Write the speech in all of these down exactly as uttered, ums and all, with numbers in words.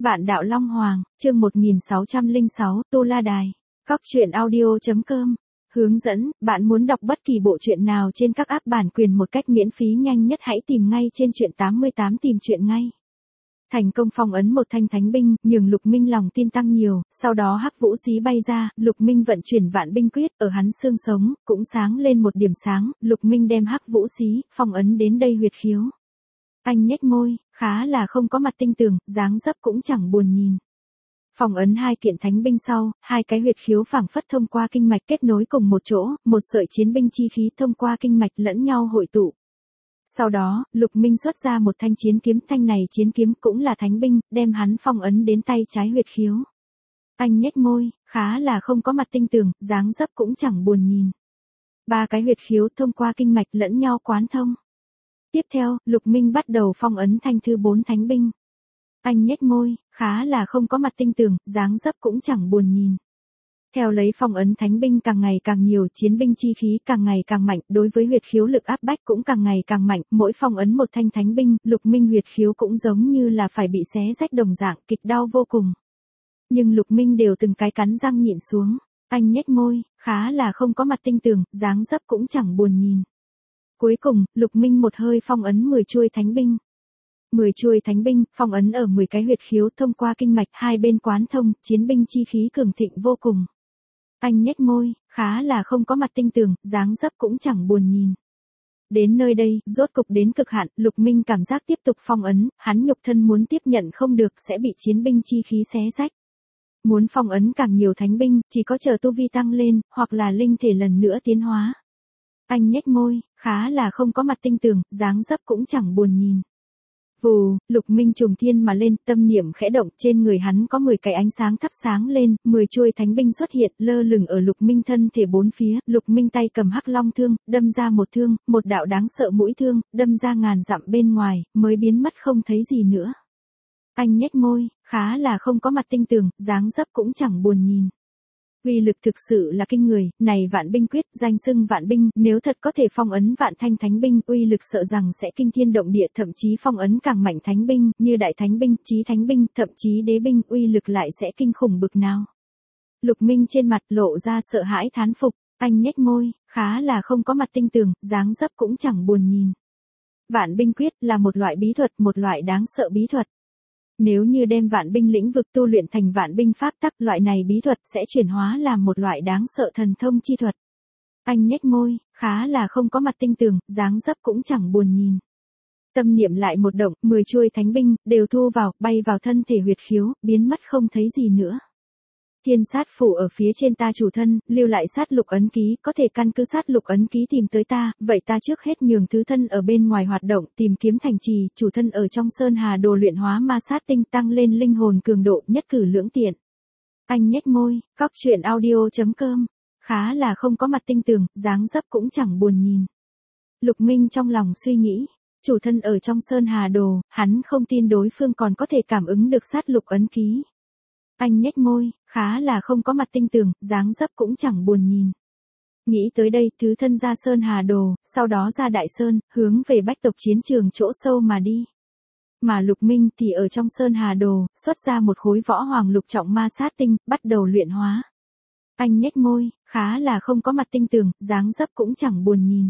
Vạn đạo Long Hoàng, chương một nghìn sáu trăm lẻ sáu, Tu La Đài. Cóc truyện audio chấm com. Hướng dẫn, bạn muốn đọc bất kỳ bộ truyện nào trên các app bản quyền một cách miễn phí nhanh nhất hãy tìm ngay trên truyện tám mươi tám tìm truyện ngay. Thành công phong ấn một thanh thánh binh, nhường Lục Minh lòng tin tăng nhiều, sau đó hắc vũ xí bay ra, Lục Minh vận chuyển vạn binh quyết, ở hắn xương sống, cũng sáng lên một điểm sáng, Lục Minh đem hắc vũ xí, phong ấn đến đây huyệt khiếu. Anh nhếch môi, khá là không có mặt tinh tường, dáng dấp cũng chẳng buồn nhìn. Phong ấn hai kiện thánh binh sau, hai cái huyệt khiếu phảng phất thông qua kinh mạch kết nối cùng một chỗ, một sợi chiến binh chi khí thông qua kinh mạch lẫn nhau hội tụ. Sau đó, Lục Minh xuất ra một thanh chiến kiếm, thanh này chiến kiếm cũng là thánh binh, đem hắn phong ấn đến tay trái huyệt khiếu. Anh nhếch môi, khá là không có mặt tinh tường, dáng dấp cũng chẳng buồn nhìn. Ba cái huyệt khiếu thông qua kinh mạch lẫn nhau quán thông. Tiếp theo, Lục Minh bắt đầu phong ấn thanh thứ bốn thánh binh. Anh nhếch môi, khá là không có mặt tinh tường, dáng dấp cũng chẳng buồn nhìn. Theo lấy phong ấn thánh binh càng ngày càng nhiều, chiến binh chi khí càng ngày càng mạnh, đối với huyệt khiếu lực áp bách cũng càng ngày càng mạnh, mỗi phong ấn một thanh thánh binh, Lục Minh huyệt khiếu cũng giống như là phải bị xé rách đồng dạng, kịch đau vô cùng. Nhưng Lục Minh đều từng cái cắn răng nhịn xuống, anh nhếch môi, khá là không có mặt tinh tường, dáng dấp cũng chẳng buồn nhìn. Cuối cùng, Lục Minh một hơi phong ấn mười chuôi thánh binh. mười chuôi thánh binh, phong ấn ở mười cái huyệt khiếu thông qua kinh mạch, hai bên quán thông, chiến binh chi khí cường thịnh vô cùng. Anh nhếch môi, khá là không có mặt tinh tường, dáng dấp cũng chẳng buồn nhìn. Đến nơi đây, rốt cục đến cực hạn, Lục Minh cảm giác tiếp tục phong ấn, hắn nhục thân muốn tiếp nhận không được sẽ bị chiến binh chi khí xé rách. Muốn phong ấn càng nhiều thánh binh, chỉ có chờ tu vi tăng lên, hoặc là linh thể lần nữa tiến hóa. Anh nhếch môi, khá là không có mặt tinh tường, dáng dấp cũng chẳng buồn nhìn. Vù, Lục Minh trùng thiên mà lên, tâm niệm khẽ động, trên người hắn có mười cái ánh sáng thắp sáng lên, mười chuôi thánh binh xuất hiện, lơ lửng ở Lục Minh thân thể bốn phía, Lục Minh tay cầm hắc long thương, đâm ra một thương, một đạo đáng sợ mũi thương, đâm ra ngàn dặm bên ngoài, mới biến mất không thấy gì nữa. Anh nhếch môi, khá là không có mặt tinh tường, dáng dấp cũng chẳng buồn nhìn. Uy lực thực sự là kinh người, này vạn binh quyết, danh xưng vạn binh, nếu thật có thể phong ấn vạn thanh thánh binh, uy lực sợ rằng sẽ kinh thiên động địa, thậm chí phong ấn càng mạnh thánh binh, như đại thánh binh, chí thánh binh, thậm chí đế binh, uy lực lại sẽ kinh khủng bực nào. Lục Minh trên mặt lộ ra sợ hãi thán phục, anh nhếch môi, khá là không có mặt tinh tường, dáng dấp cũng chẳng buồn nhìn. Vạn binh quyết là một loại bí thuật, một loại đáng sợ bí thuật. Nếu như đem vạn binh lĩnh vực tu luyện thành vạn binh pháp tắc, loại này bí thuật sẽ chuyển hóa làm một loại đáng sợ thần thông chi thuật. Anh nhếch môi, khá là không có mặt tinh tường, dáng dấp cũng chẳng buồn nhìn. Tâm niệm lại một động, mười chuôi thánh binh, đều thu vào, bay vào thân thể huyệt khiếu, biến mất không thấy gì nữa. Thiên sát phủ ở phía trên ta chủ thân, lưu lại sát lục ấn ký, có thể căn cứ sát lục ấn ký tìm tới ta, vậy ta trước hết nhường thứ thân ở bên ngoài hoạt động, tìm kiếm thành trì, chủ thân ở trong sơn hà đồ luyện hóa ma sát tinh, tăng lên linh hồn cường độ, nhất cử lưỡng tiện. Anh nhếch môi, cóc truyện audio chấm com, khá là không có mặt tinh tường, dáng dấp cũng chẳng buồn nhìn. Lục Minh trong lòng suy nghĩ, chủ thân ở trong sơn hà đồ, hắn không tin đối phương còn có thể cảm ứng được sát lục ấn ký. Anh nhếch môi, khá là không có mặt tinh tường, dáng dấp cũng chẳng buồn nhìn. Nghĩ tới đây, thứ thân ra sơn hà đồ, sau đó ra đại sơn, hướng về bách tộc chiến trường chỗ sâu mà đi. Mà Lục Minh thì ở trong sơn hà đồ, xuất ra một khối võ hoàng lục trọng ma sát tinh, bắt đầu luyện hóa. Anh nhếch môi, khá là không có mặt tinh tường, dáng dấp cũng chẳng buồn nhìn.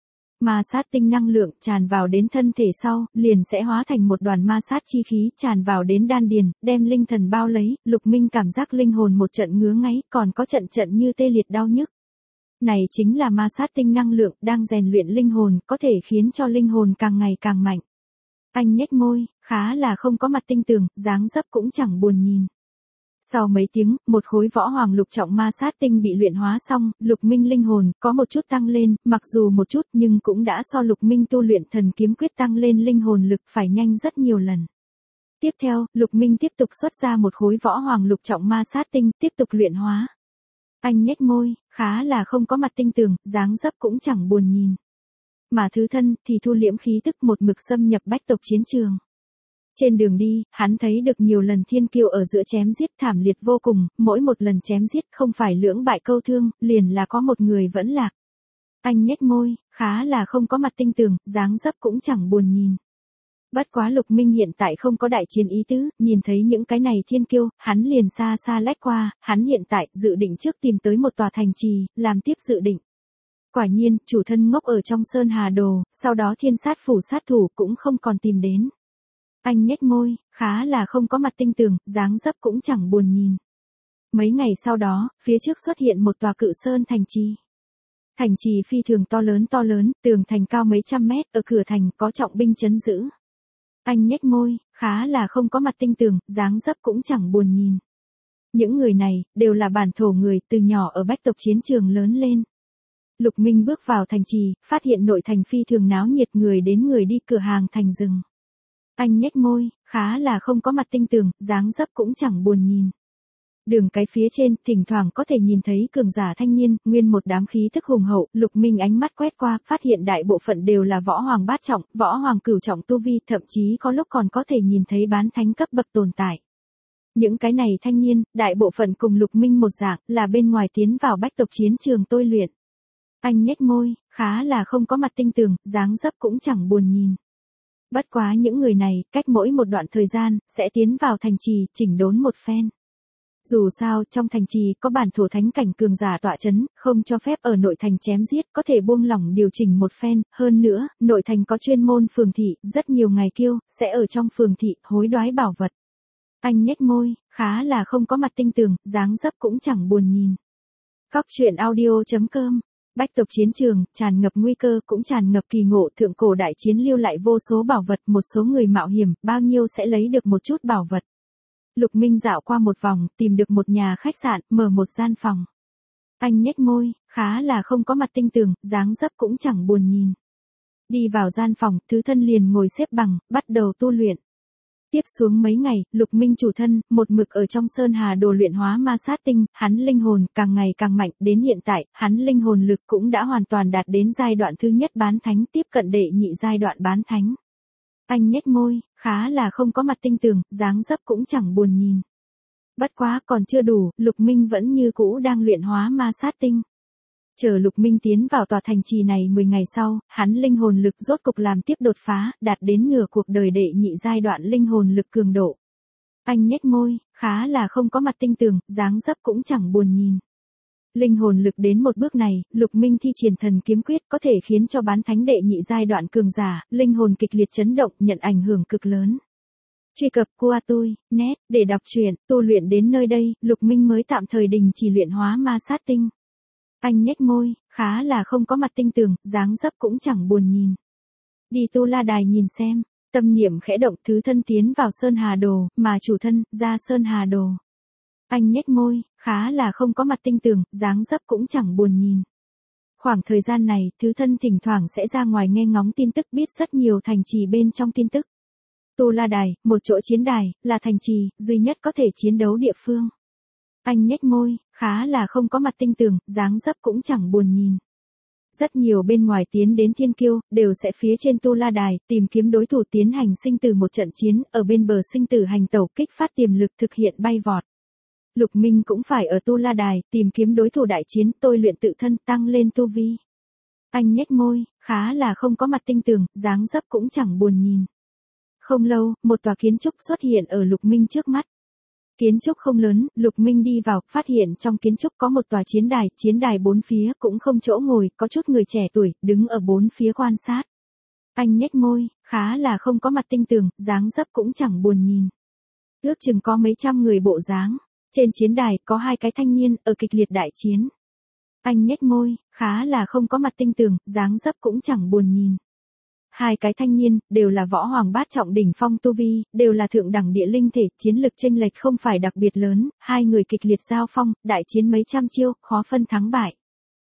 Ma sát tinh năng lượng tràn vào đến thân thể sau, liền sẽ hóa thành một đoàn ma sát chi khí tràn vào đến đan điền, đem linh thần bao lấy, Lục Minh cảm giác linh hồn một trận ngứa ngáy, còn có trận trận như tê liệt đau nhức. Này chính là ma sát tinh năng lượng đang rèn luyện linh hồn, có thể khiến cho linh hồn càng ngày càng mạnh. Anh nhếch môi, khá là không có mặt tinh tường, dáng dấp cũng chẳng buồn nhìn. Sau mấy tiếng, một khối võ hoàng lục trọng ma sát tinh bị luyện hóa xong, Lục Minh linh hồn có một chút tăng lên, mặc dù một chút nhưng cũng đã so Lục Minh tu luyện thần kiếm quyết tăng lên linh hồn lực phải nhanh rất nhiều lần. Tiếp theo, Lục Minh tiếp tục xuất ra một khối võ hoàng lục trọng ma sát tinh, tiếp tục luyện hóa. Anh nhếch môi, khá là không có mặt tinh tường, dáng dấp cũng chẳng buồn nhìn. Mà thứ thân thì thu liễm khí tức một mực xâm nhập bách tộc chiến trường. Trên đường đi, hắn thấy được nhiều lần thiên kiêu ở giữa chém giết thảm liệt vô cùng, mỗi một lần chém giết không phải lưỡng bại câu thương, liền là có một người vẫn lạc. Anh nhếch môi, khá là không có mặt tinh tường, dáng dấp cũng chẳng buồn nhìn. Bất quá Lục Minh hiện tại không có đại chiến ý tứ, nhìn thấy những cái này thiên kiêu, hắn liền xa xa lách qua, hắn hiện tại dự định trước tìm tới một tòa thành trì, làm tiếp dự định. Quả nhiên, chủ thân ngốc ở trong Sơn Hà Đồ, sau đó thiên sát phủ sát thủ cũng không còn tìm đến. Anh nhếch môi, khá là không có mặt tinh tường, dáng dấp cũng chẳng buồn nhìn. Mấy ngày sau đó, phía trước xuất hiện một tòa cự sơn thành trì. Thành trì phi thường to lớn to lớn, tường thành cao mấy trăm mét, ở cửa thành có trọng binh trấn giữ. Anh nhếch môi, khá là không có mặt tinh tường, dáng dấp cũng chẳng buồn nhìn. Những người này, đều là bản thổ người, từ nhỏ ở bách tộc chiến trường lớn lên. Lục Minh bước vào thành trì, phát hiện nội thành phi thường náo nhiệt, người đến người đi, cửa hàng thành rừng. Anh nhếch môi, khá là không có mặt tinh tường, dáng dấp cũng chẳng buồn nhìn. Đường cái phía trên, thỉnh thoảng có thể nhìn thấy cường giả thanh niên, nguyên một đám khí thức hùng hậu, Lục Minh ánh mắt quét qua, phát hiện đại bộ phận đều là võ hoàng bát trọng, võ hoàng cửu trọng tu vi, thậm chí có lúc còn có thể nhìn thấy bán thánh cấp bậc tồn tại. Những cái này thanh niên, đại bộ phận cùng Lục Minh một dạng, là bên ngoài tiến vào bách tộc chiến trường tôi luyện. Anh nhếch môi, khá là không có mặt tinh tường, dáng dấp cũng chẳng buồn nhìn. Bất quá những người này, cách mỗi một đoạn thời gian, sẽ tiến vào thành trì, chỉnh đốn một phen. Dù sao, trong thành trì có bản thổ thánh cảnh cường giả tọa chấn, không cho phép ở nội thành chém giết, có thể buông lỏng điều chỉnh một phen, hơn nữa, nội thành có chuyên môn phường thị, rất nhiều ngày kiêu, sẽ ở trong phường thị, hối đoái bảo vật. Anh nhếch môi, khá là không có mặt tinh tường, dáng dấp cũng chẳng buồn nhìn. Cóc truyện audio chấm com. Bách tộc chiến trường, tràn ngập nguy cơ, cũng tràn ngập kỳ ngộ, thượng cổ đại chiến lưu lại vô số bảo vật, một số người mạo hiểm, bao nhiêu sẽ lấy được một chút bảo vật. Lục Minh dạo qua một vòng, tìm được một nhà khách sạn, mở một gian phòng. Anh nhếch môi, khá là không có mặt tinh tường, dáng dấp cũng chẳng buồn nhìn. Đi vào gian phòng, thứ thân liền ngồi xếp bằng, bắt đầu tu luyện. Tiếp xuống mấy ngày, Lục Minh chủ thân, một mực ở trong Sơn Hà Đồ luyện hóa ma sát tinh, hắn linh hồn càng ngày càng mạnh, đến hiện tại, hắn linh hồn lực cũng đã hoàn toàn đạt đến giai đoạn thứ nhất bán thánh, tiếp cận đệ nhị giai đoạn bán thánh. Anh nhếch môi, khá là không có mặt tinh tường, dáng dấp cũng chẳng buồn nhìn. Bất quá còn chưa đủ, Lục Minh vẫn như cũ đang luyện hóa ma sát tinh. Chờ Lục Minh tiến vào tòa thành trì này mười ngày sau, hắn linh hồn lực rốt cục làm tiếp đột phá, đạt đến nửa cuộc đời đệ nhị giai đoạn linh hồn lực cường độ. Anh nhếch môi, khá là không có mặt tinh tường, dáng dấp cũng chẳng buồn nhìn. Linh hồn lực đến một bước này, Lục Minh thi triển thần kiếm quyết có thể khiến cho bán thánh đệ nhị giai đoạn cường giả, linh hồn kịch liệt chấn động, nhận ảnh hưởng cực lớn. Truy cập qua tôi, net, để đọc truyện, tu luyện đến nơi đây, Lục Minh mới tạm thời đình chỉ luyện hóa ma sát tinh. Anh nhếch môi, khá là không có mặt tinh tường, dáng dấp cũng chẳng buồn nhìn. Đi Tu La Đài nhìn xem, tâm niệm khẽ động, thứ thân tiến vào Sơn Hà Đồ, mà chủ thân, ra Sơn Hà Đồ. Anh nhếch môi, khá là không có mặt tinh tường, dáng dấp cũng chẳng buồn nhìn. Khoảng thời gian này, thứ thân thỉnh thoảng sẽ ra ngoài nghe ngóng tin tức, biết rất nhiều thành trì bên trong tin tức. Tu La Đài, một chỗ chiến đài, là thành trì, duy nhất có thể chiến đấu địa phương. Anh nhếch môi, khá là không có mặt tinh tường, dáng dấp cũng chẳng buồn nhìn. Rất nhiều bên ngoài tiến đến thiên kiêu, đều sẽ phía trên Tu La Đài, tìm kiếm đối thủ tiến hành sinh tử một trận chiến, ở bên bờ sinh tử hành tẩu kích phát tiềm lực thực hiện bay vọt. Lục Minh cũng phải ở Tu La Đài, tìm kiếm đối thủ đại chiến, tôi luyện tự thân, tăng lên tu vi. Anh nhếch môi, khá là không có mặt tinh tường, dáng dấp cũng chẳng buồn nhìn. Không lâu, một tòa kiến trúc xuất hiện ở Lục Minh trước mắt. Kiến trúc không lớn, Lục Minh đi vào, phát hiện trong kiến trúc có một tòa chiến đài, chiến đài bốn phía cũng không chỗ ngồi, có chút người trẻ tuổi, đứng ở bốn phía quan sát. Anh nhếch môi, khá là không có mặt tinh tường, dáng dấp cũng chẳng buồn nhìn. Ước chừng có mấy trăm người bộ dáng. Trên chiến đài, có hai cái thanh niên, ở kịch liệt đại chiến. Anh nhếch môi, khá là không có mặt tinh tường, dáng dấp cũng chẳng buồn nhìn. Hai cái thanh niên, đều là võ hoàng bát trọng đỉnh phong tu vi, đều là thượng đẳng địa linh thể, chiến lực chênh lệch không phải đặc biệt lớn, hai người kịch liệt giao phong, đại chiến mấy trăm chiêu, khó phân thắng bại.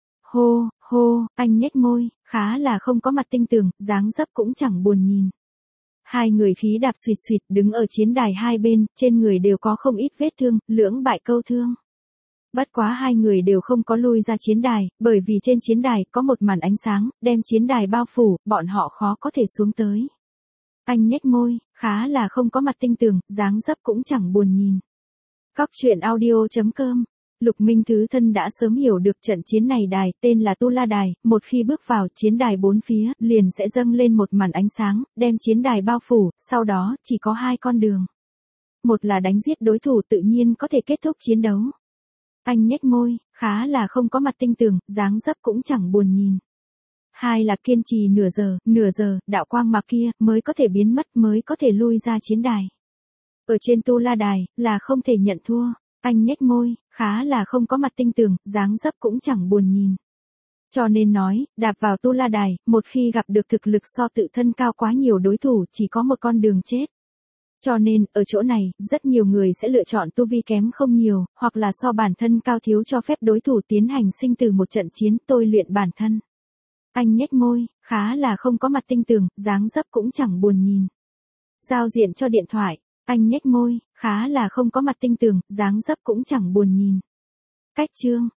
Hô, hô, anh nhếch môi, khá là không có mặt tinh tường, dáng dấp cũng chẳng buồn nhìn. Hai người khí đạp suỵt suỵt đứng ở chiến đài hai bên, trên người đều có không ít vết thương, lưỡng bại câu thương. Bất quá hai người đều không có lui ra chiến đài, bởi vì trên chiến đài có một màn ánh sáng, đem chiến đài bao phủ, bọn họ khó có thể xuống tới. Anh nhếch môi, khá là không có mặt tinh tường, dáng dấp cũng chẳng buồn nhìn. Cóc truyện audio chấm com Lục Minh Thứ Thân đã sớm hiểu được trận chiến này đài tên là Tu La Đài, một khi bước vào chiến đài bốn phía, liền sẽ dâng lên một màn ánh sáng, đem chiến đài bao phủ, sau đó, chỉ có hai con đường. Một là đánh giết đối thủ tự nhiên có thể kết thúc chiến đấu. Anh nhếch môi, khá là không có mặt tinh tường, dáng dấp cũng chẳng buồn nhìn. Hai là kiên trì nửa giờ, nửa giờ, đạo quang mạc kia, mới có thể biến mất, mới có thể lui ra chiến đài. Ở trên Tu La Đài, là không thể nhận thua. Anh nhếch môi, khá là không có mặt tinh tường, dáng dấp cũng chẳng buồn nhìn. Cho nên nói, đạp vào Tu La Đài, một khi gặp được thực lực so tự thân cao quá nhiều đối thủ chỉ có một con đường chết. Cho nên, ở chỗ này, rất nhiều người sẽ lựa chọn tu vi kém không nhiều, hoặc là so bản thân cao thiếu cho phép đối thủ tiến hành sinh từ một trận chiến tôi luyện bản thân. Anh nhếch môi, khá là không có mặt tinh tường, dáng dấp cũng chẳng buồn nhìn. Giao diện cho điện thoại. Anh nhếch môi, khá là không có mặt tinh tường, dáng dấp cũng chẳng buồn nhìn. Cách chương.